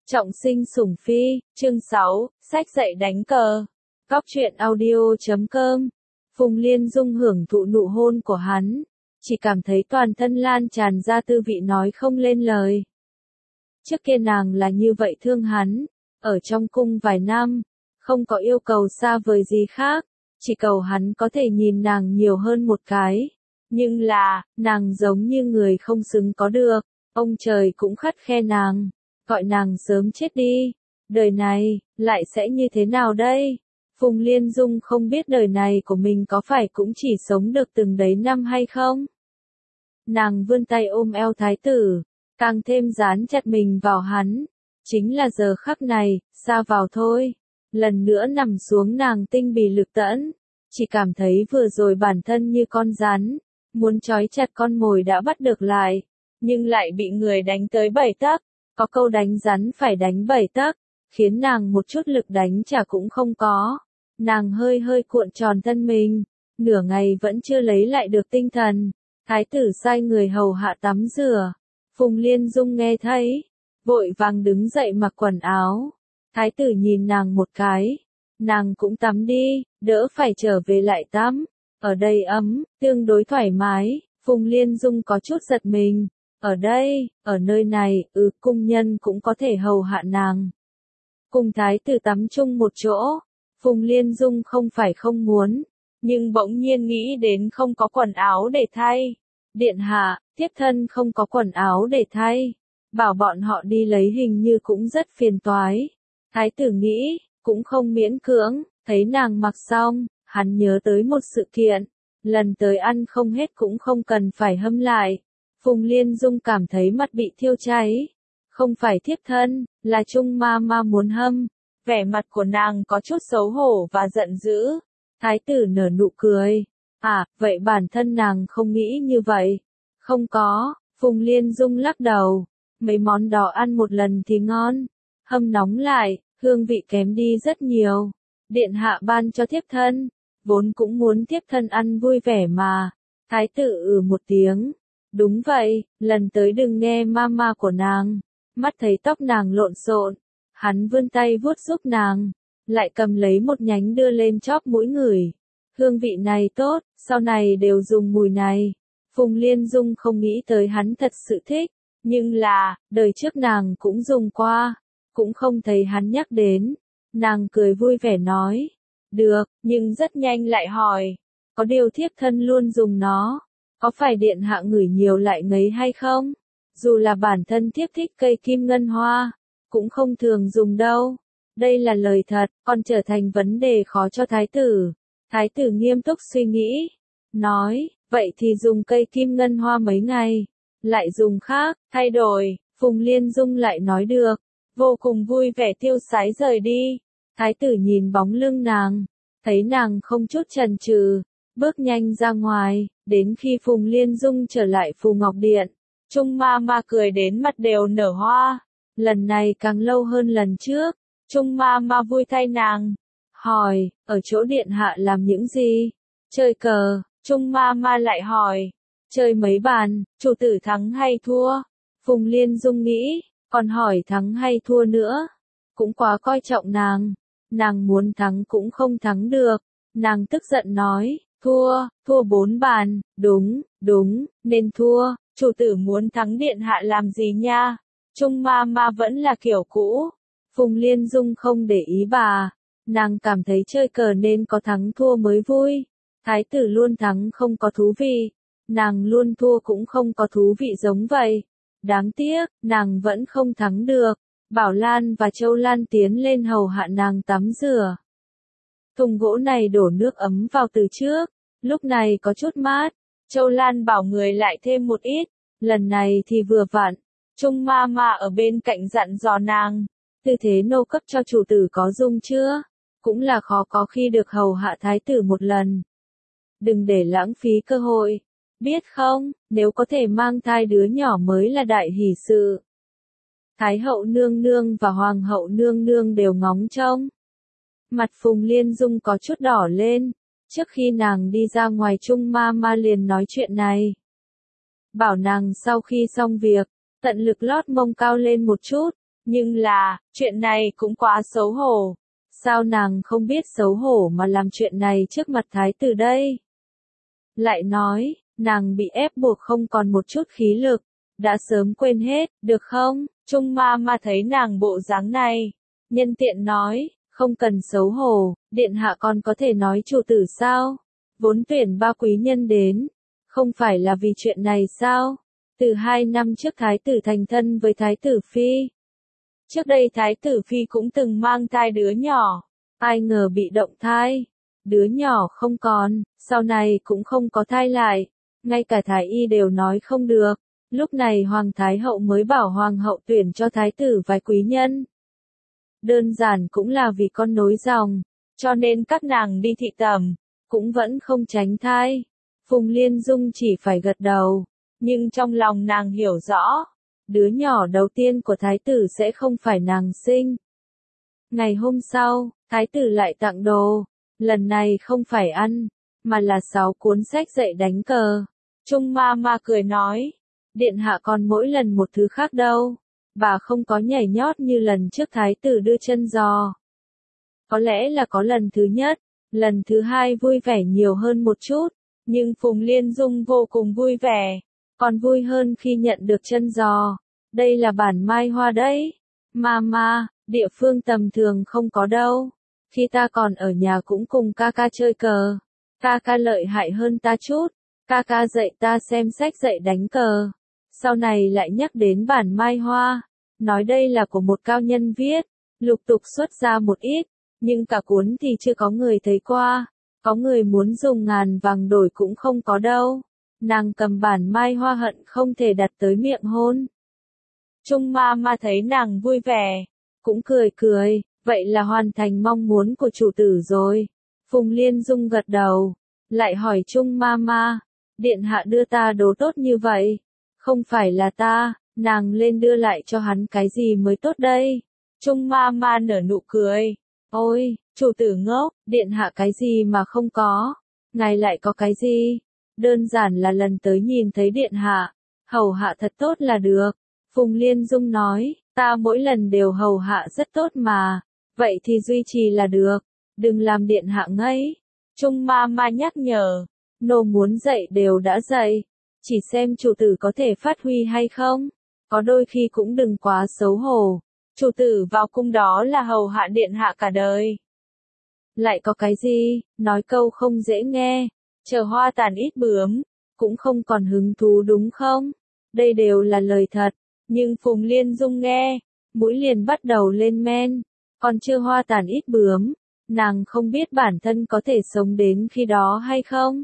Trọng sinh sủng phi, chương 6, sách dạy đánh cờ. Góc truyện audio.com. Phùng Liên Dung hưởng thụ nụ hôn của hắn, chỉ cảm thấy toàn thân lan tràn ra tư vị nói không lên lời. Trước kia nàng là như vậy thương hắn, ở trong cung vài năm, không có yêu cầu xa vời gì khác, chỉ cầu hắn có thể nhìn nàng nhiều hơn một cái. Nhưng là, nàng giống như người không xứng có được, ông trời cũng khắt khe nàng, gọi nàng sớm chết đi. Đời này, lại sẽ như thế nào đây? Phùng Liên Dung không biết đời này của mình có phải cũng chỉ sống được từng đấy năm hay không? Nàng vươn tay ôm eo thái tử, càng thêm dán chặt mình vào hắn. Chính là giờ khắc này, xa vào thôi. Lần nữa nằm xuống nàng tinh bì lực tẫn, chỉ cảm thấy vừa rồi bản thân như con rắn, muốn trói chặt con mồi đã bắt được lại, nhưng lại bị người đánh tới 7 tấc. Có câu đánh rắn phải đánh 7 tấc, khiến nàng một chút lực đánh trả cũng không có. Nàng hơi hơi cuộn tròn thân mình, nửa ngày vẫn chưa lấy lại được tinh thần. Thái tử sai người hầu hạ tắm rửa. Phùng Liên Dung nghe thấy, vội vàng đứng dậy mặc quần áo. Thái tử nhìn nàng một cái, nàng cũng tắm đi, đỡ phải trở về lại tắm. Ở đây ấm, tương đối thoải mái. Phùng Liên Dung có chút giật mình. Ở đây, ở nơi này, cung nhân cũng có thể hầu hạ nàng. Cùng thái tử tắm chung một chỗ, Phùng Liên Dung không phải không muốn, nhưng bỗng nhiên nghĩ đến không có quần áo để thay. Điện hạ, thiếp thân không có quần áo để thay, bảo bọn họ đi lấy hình như cũng rất phiền toái. Thái tử nghĩ, cũng không miễn cưỡng, thấy nàng mặc xong, hắn nhớ tới một sự kiện, lần tới ăn không hết cũng không cần phải hâm lại. Phùng Liên Dung cảm thấy mặt bị thiêu cháy. Không phải thiếp thân, là Trung ma ma muốn hâm. Vẻ mặt của nàng có chút xấu hổ và giận dữ. Thái tử nở nụ cười. À, vậy bản thân nàng không nghĩ như vậy. Không có, Phùng Liên Dung lắc đầu. Mấy món đó ăn một lần thì ngon. Hâm nóng lại, hương vị kém đi rất nhiều. Điện hạ ban cho thiếp thân. Vốn cũng muốn thiếp thân ăn vui vẻ mà. Thái tử một tiếng. Đúng vậy, lần tới đừng nghe mama của nàng. Mắt thấy tóc nàng lộn xộn, hắn vươn tay vuốt giúp nàng, lại cầm lấy một nhánh đưa lên chóp mũi ngửi. Hương vị này tốt, sau này đều dùng mùi này. Phùng Liên Dung không nghĩ tới hắn thật sự thích, nhưng là, đời trước nàng cũng dùng qua, cũng không thấy hắn nhắc đến. Nàng cười vui vẻ nói, được, nhưng rất nhanh lại hỏi, có điều thiếp thân luôn dùng nó. Có phải điện hạ ngửi nhiều lại ngấy hay không? Dù là bản thân thiếp thích cây kim ngân hoa, cũng không thường dùng đâu. Đây là lời thật, còn trở thành vấn đề khó cho thái tử. Thái tử nghiêm túc suy nghĩ, nói, vậy thì dùng cây kim ngân hoa mấy ngày, lại dùng khác, thay đổi. Phùng Liên Dung lại nói được, vô cùng vui vẻ tiêu sái rời đi. Thái tử nhìn bóng lưng nàng, thấy nàng không chút chần chừ, bước nhanh ra ngoài. Đến khi Phùng Liên Dung trở lại Phù Ngọc Điện, Trung ma ma cười đến mặt đều nở hoa. Lần này càng lâu hơn lần trước, Trung ma ma vui thay nàng. Hỏi, ở chỗ điện hạ làm những gì? Chơi cờ. Trung ma ma lại hỏi, chơi mấy bàn, chủ tử thắng hay thua? Phùng Liên Dung nghĩ, còn hỏi thắng hay thua nữa. Cũng quá coi trọng nàng. Nàng muốn thắng cũng không thắng được. Nàng tức giận nói, thua 4 bàn, đúng, nên thua, chủ tử muốn thắng điện hạ làm gì nha? Trung ma ma vẫn là kiểu cũ. Phùng Liên Dung không để ý bà, nàng cảm thấy chơi cờ nên có thắng thua mới vui. Thái tử luôn thắng không có thú vị, nàng luôn thua cũng không có thú vị giống vậy. Đáng tiếc, nàng vẫn không thắng được. Bảo Lan và Châu Lan tiến lên hầu hạ nàng tắm rửa. Thùng gỗ này đổ nước ấm vào từ trước, lúc này có chút mát. Châu Lan bảo người lại thêm một ít, lần này thì vừa vặn. Trung ma ma ở bên cạnh dặn dò nàng, tư thế nô cấp cho chủ tử có dung chưa? Cũng là khó có khi được hầu hạ thái tử một lần. Đừng để lãng phí cơ hội, biết không, nếu có thể mang thai đứa nhỏ mới là đại hỷ sự. Thái hậu nương nương và hoàng hậu nương nương đều ngóng trông. Mặt Phùng Liên Dung có chút đỏ lên, trước khi nàng đi ra ngoài Trung ma ma liền nói chuyện này. Bảo nàng sau khi xong việc, tận lực lót mông cao lên một chút, Nhưng là, chuyện này cũng quá xấu hổ. Sao nàng không biết xấu hổ mà làm chuyện này trước mặt thái tử đây? Lại nói, nàng bị ép buộc không còn một chút khí lực, đã sớm quên hết, được không? Trung ma ma thấy nàng bộ dáng này, nhân tiện nói, không cần xấu hổ, điện hạ còn có thể nói chủ tử sao? Vốn tuyển 3 quý nhân đến, không phải là vì chuyện này sao? Từ 2 năm trước thái tử thành thân với thái tử phi. Trước đây thái tử phi cũng từng mang thai đứa nhỏ, ai ngờ bị động thai. Đứa nhỏ không còn, sau này cũng không có thai lại, ngay cả thái y đều nói không được. Lúc này hoàng thái hậu mới bảo hoàng hậu tuyển cho thái tử vài quý nhân. Đơn giản cũng là vì con nối dòng, cho nên các nàng đi thị tẩm, cũng vẫn không tránh thai. Phùng Liên Dung chỉ phải gật đầu, nhưng trong lòng nàng hiểu rõ, đứa nhỏ đầu tiên của thái tử sẽ không phải nàng sinh. Ngày hôm sau, thái tử lại tặng đồ, lần này không phải ăn, mà là 6 cuốn sách dạy đánh cờ. Trung ma ma cười nói, điện hạ còn mỗi lần một thứ khác đâu, bà không có nhảy nhót như lần trước thái tử đưa chân giò. Có lẽ là có lần thứ nhất, lần thứ hai vui vẻ nhiều hơn một chút, nhưng Phùng Liên Dung vô cùng vui vẻ, còn vui hơn khi nhận được chân giò. Đây là bản mai hoa đấy. Mama, địa phương tầm thường không có đâu. Khi ta còn ở nhà cũng cùng ca ca chơi cờ. Ca ca lợi hại hơn ta chút. Ca ca dạy ta xem sách dạy đánh cờ. Sau này lại nhắc đến bản mai hoa. Nói đây là của một cao nhân viết. Lục tục xuất ra một ít. Nhưng cả cuốn thì chưa có người thấy qua. Có người muốn dùng ngàn vàng đổi cũng không có đâu. Nàng cầm bản mai hoa hận không thể đặt tới miệng hôn. Trung ma ma thấy nàng vui vẻ, cũng cười cười, vậy là hoàn thành mong muốn của chủ tử rồi. Phùng Liên Dung gật đầu, lại hỏi Trung ma ma, điện hạ đưa ta đồ tốt như vậy, không phải là ta, nàng lên đưa lại cho hắn cái gì mới tốt đây. Trung ma ma nở nụ cười, ôi, chủ tử ngốc, điện hạ cái gì mà không có, ngài lại có cái gì, đơn giản là lần tới nhìn thấy điện hạ, hầu hạ thật tốt là được. Phùng Liên Dung nói, ta mỗi lần đều hầu hạ rất tốt mà, vậy thì duy trì là được, đừng làm điện hạ ngấy. Trung ma ma nhắc nhở, nô muốn dạy đều đã dạy, chỉ xem chủ tử có thể phát huy hay không, có đôi khi cũng đừng quá xấu hổ, chủ tử vào cung đó là hầu hạ điện hạ cả đời. Lại có cái gì, nói câu không dễ nghe, chờ hoa tàn ít bướm, cũng không còn hứng thú đúng không? Đây đều là lời thật. Nhưng Phùng Liên Dung nghe, mũi liền bắt đầu lên men, còn chưa hoa tàn ít bướm, nàng không biết bản thân có thể sống đến khi đó hay không.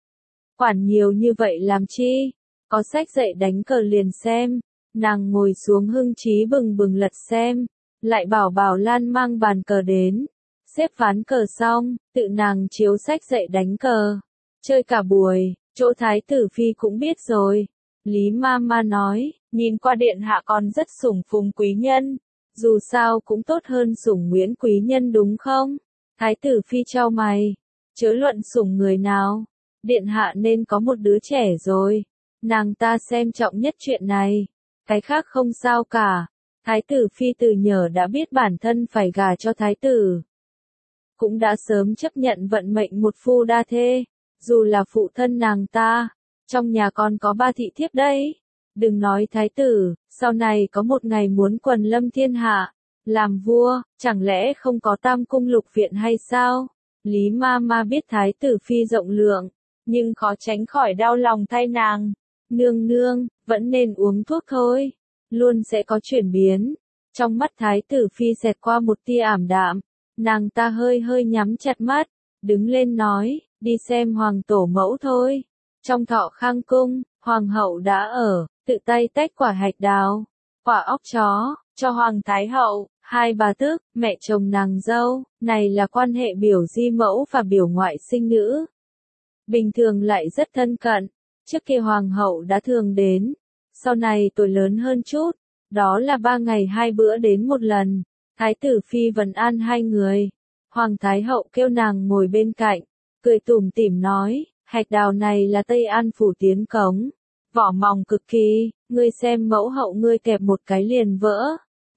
Quản nhiều như vậy làm chi, có sách dạy đánh cờ liền xem, nàng ngồi xuống hưng trí bừng bừng lật xem, lại bảo Bảo Lan mang bàn cờ đến, xếp ván cờ xong, tự nàng chiếu sách dạy đánh cờ, chơi cả buổi, chỗ thái tử phi cũng biết rồi. Lý ma ma nói, nhìn qua điện hạ còn rất sủng Phùng quý nhân, dù sao cũng tốt hơn sủng Nguyễn quý nhân đúng không? Thái tử phi chau mày, chớ luận sủng người nào, điện hạ nên có một đứa trẻ rồi, nàng ta xem trọng nhất chuyện này, cái khác không sao cả. Thái tử phi từ nhỏ đã biết bản thân phải gả cho thái tử, cũng đã sớm chấp nhận vận mệnh một phu đa thê, dù là phụ thân nàng ta. Trong nhà còn có 3 thị thiếp đấy. Đừng nói thái tử, sau này có một ngày muốn quần lâm thiên hạ, làm vua, chẳng lẽ không có tam cung lục viện hay sao? Lý ma ma biết thái tử phi rộng lượng, nhưng khó tránh khỏi đau lòng thay nàng. Nương nương, vẫn nên uống thuốc thôi, luôn sẽ có chuyển biến. Trong mắt thái tử phi xẹt qua một tia ảm đạm, nàng ta hơi hơi nhắm chặt mắt, đứng lên nói, đi xem hoàng tổ mẫu thôi. Trong Thọ Khang cung, hoàng hậu đã ở, tự tay tách quả hạch đào, quả óc chó, cho hoàng thái hậu, 2 bà tước, mẹ chồng nàng dâu, này là quan hệ biểu di mẫu và biểu ngoại sinh nữ. Bình thường lại rất thân cận, trước kia hoàng hậu đã thường đến, sau này tuổi lớn hơn chút, đó là 3 ngày 2 bữa đến một lần, thái tử phi vấn an 2 người. Hoàng thái hậu kêu nàng ngồi bên cạnh, cười tủm tỉm nói, hạch đào này là Tây An phủ tiến cống, vỏ mỏng cực kỳ, ngươi xem mẫu hậu ngươi kẹp một cái liền vỡ,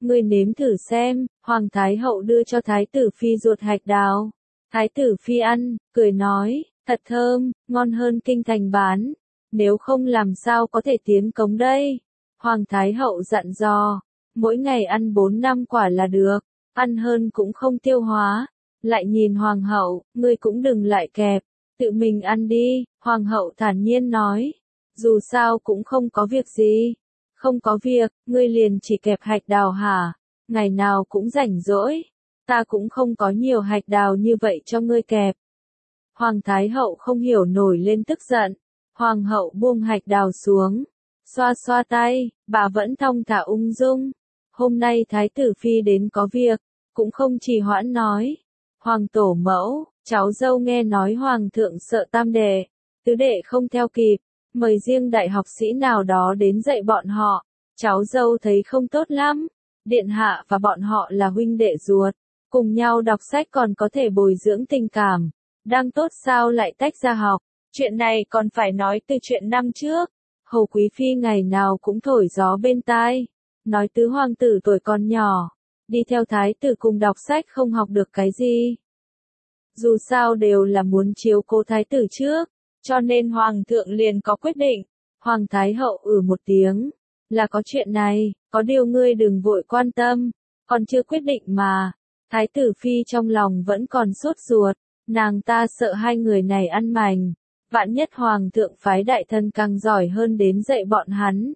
ngươi nếm thử xem. Hoàng Thái Hậu đưa cho Thái tử Phi ruột hạch đào. Thái tử Phi ăn, cười nói, thật thơm, ngon hơn kinh thành bán. Nếu không làm sao có thể tiến cống đây. Hoàng Thái Hậu dặn dò, mỗi ngày ăn 4-5 quả là được, ăn hơn cũng không tiêu hóa. Lại nhìn Hoàng hậu, ngươi cũng đừng lại kẹp, tự mình ăn đi. Hoàng hậu thản nhiên nói, dù sao cũng không có việc gì. Không có việc, ngươi liền chỉ kẹp hạch đào hả? Ngày nào cũng rảnh rỗi. Ta cũng không có nhiều hạch đào như vậy cho ngươi kẹp. Hoàng Thái Hậu không hiểu nổi lên tức giận. Hoàng hậu buông hạch đào xuống. Xoa xoa tay, bà vẫn thong thả ung dung. Hôm nay Thái tử Phi đến có việc, cũng không trì hoãn nói. Hoàng tổ mẫu, cháu dâu nghe nói Hoàng thượng sợ tam đệ, tứ đệ không theo kịp, mời riêng đại học sĩ nào đó đến dạy bọn họ. Cháu dâu thấy không tốt lắm. Điện hạ và bọn họ là huynh đệ ruột, cùng nhau đọc sách còn có thể bồi dưỡng tình cảm. Đang tốt sao lại tách ra học. Chuyện này còn phải nói từ chuyện năm trước. Hầu Quý Phi ngày nào cũng thổi gió bên tai. Nói tứ hoàng tử tuổi còn nhỏ, đi theo thái tử cùng đọc sách không học được cái gì. Dù sao đều là muốn chiếu cố thái tử trước, cho nên hoàng thượng liền có quyết định. Hoàng Thái Hậu một tiếng, là có chuyện này, có điều ngươi đừng vội quan tâm, còn chưa quyết định mà. Thái tử Phi trong lòng vẫn còn sốt ruột, nàng ta sợ hai người này ăn mành. Vạn nhất Hoàng thượng phái đại thần càng giỏi hơn đến dạy bọn hắn.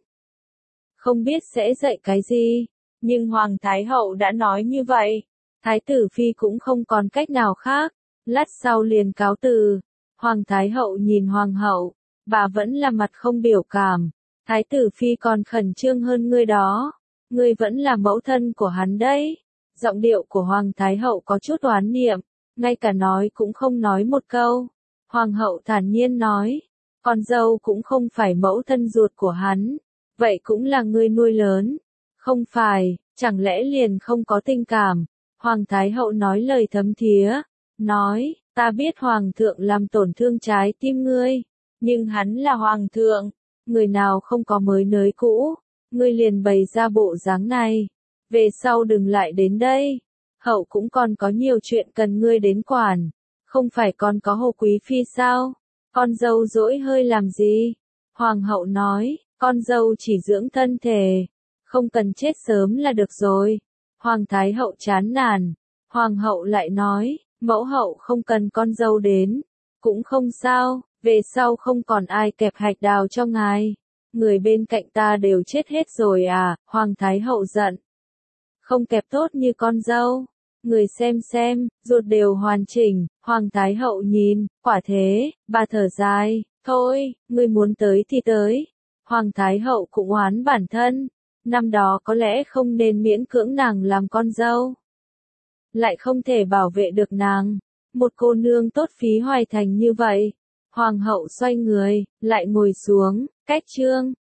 Không biết sẽ dạy cái gì, nhưng Hoàng Thái Hậu đã nói như vậy. Thái tử Phi cũng không còn cách nào khác, lát sau liền cáo từ. Hoàng Thái Hậu nhìn Hoàng hậu, bà vẫn là mặt không biểu cảm. Thái tử Phi còn khẩn trương hơn ngươi đó, ngươi vẫn là mẫu thân của hắn đấy. Giọng điệu của Hoàng Thái Hậu có chút oán niệm, ngay cả nói cũng không nói một câu. Hoàng hậu thản nhiên nói, con dâu cũng không phải mẫu thân ruột của hắn, vậy cũng là ngươi nuôi lớn. Không phải, chẳng lẽ liền không có tình cảm? Hoàng Thái Hậu nói lời thấm thía, nói, ta biết Hoàng thượng làm tổn thương trái tim ngươi, nhưng hắn là Hoàng thượng, người nào không có mới nới cũ, ngươi liền bày ra bộ dáng này, về sau đừng lại đến đây. Hậu cũng còn có nhiều chuyện cần ngươi đến quản. Không phải còn có Hồ Quý Phi sao? Con dâu dỗi hơi làm gì? Hoàng hậu nói, con dâu chỉ dưỡng thân thể, không cần chết sớm là được rồi. Hoàng Thái Hậu chán nản. Hoàng hậu lại nói, mẫu hậu không cần con dâu đến, cũng không sao, về sau không còn ai kẹp hạch đào cho ngài. Người bên cạnh ta đều chết hết rồi à? Hoàng Thái Hậu giận. Không kẹp tốt như con dâu. Người xem, ruột đều hoàn chỉnh. Hoàng Thái Hậu nhìn, quả thế, bà thở dài, thôi, ngươi muốn tới thì tới. Hoàng Thái Hậu cũng oán bản thân, năm đó có lẽ không nên miễn cưỡng nàng làm con dâu. Lại không thể bảo vệ được nàng, một cô nương tốt phí hoài thành như vậy. Hoàng hậu xoay người, lại ngồi xuống, cách chương.